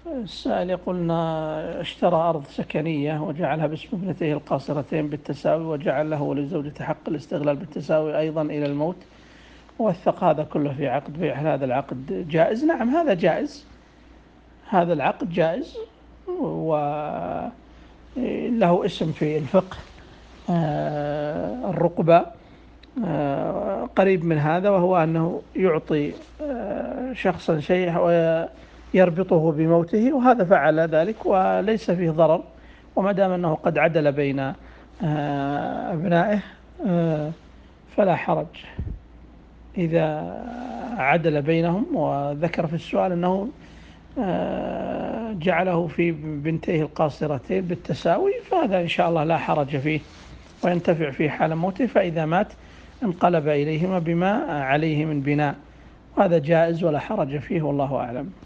السائل يقولنا اشترى أرض سكنية وجعلها باسم ابنتيه القاصرتين بالتساوي، وجعل له ولزوجته حق الاستغلال بالتساوي أيضا إلى الموت، ووثق هذا كله في عقد بيع. هذا العقد جائز؟ نعم، هذا جائز، هذا العقد جائز، وله اسم في الفقه الرقبة، قريب من هذا، وهو أنه يعطي شخصا شيء ويربطه بموته، وهذا فعل ذلك وليس فيه ضرر، وما دام أنه قد عدل بين أبنائه فلا حرج إذا عدل بينهم. وذكر في السؤال أنه جعله في بنتيه القاصرتين بالتساوي، فهذا إن شاء الله لا حرج فيه، وينتفع فيه حال موته، فإذا مات انقلب إليهما بما عليه من بناء، وهذا جائز ولا حرج فيه، والله أعلم.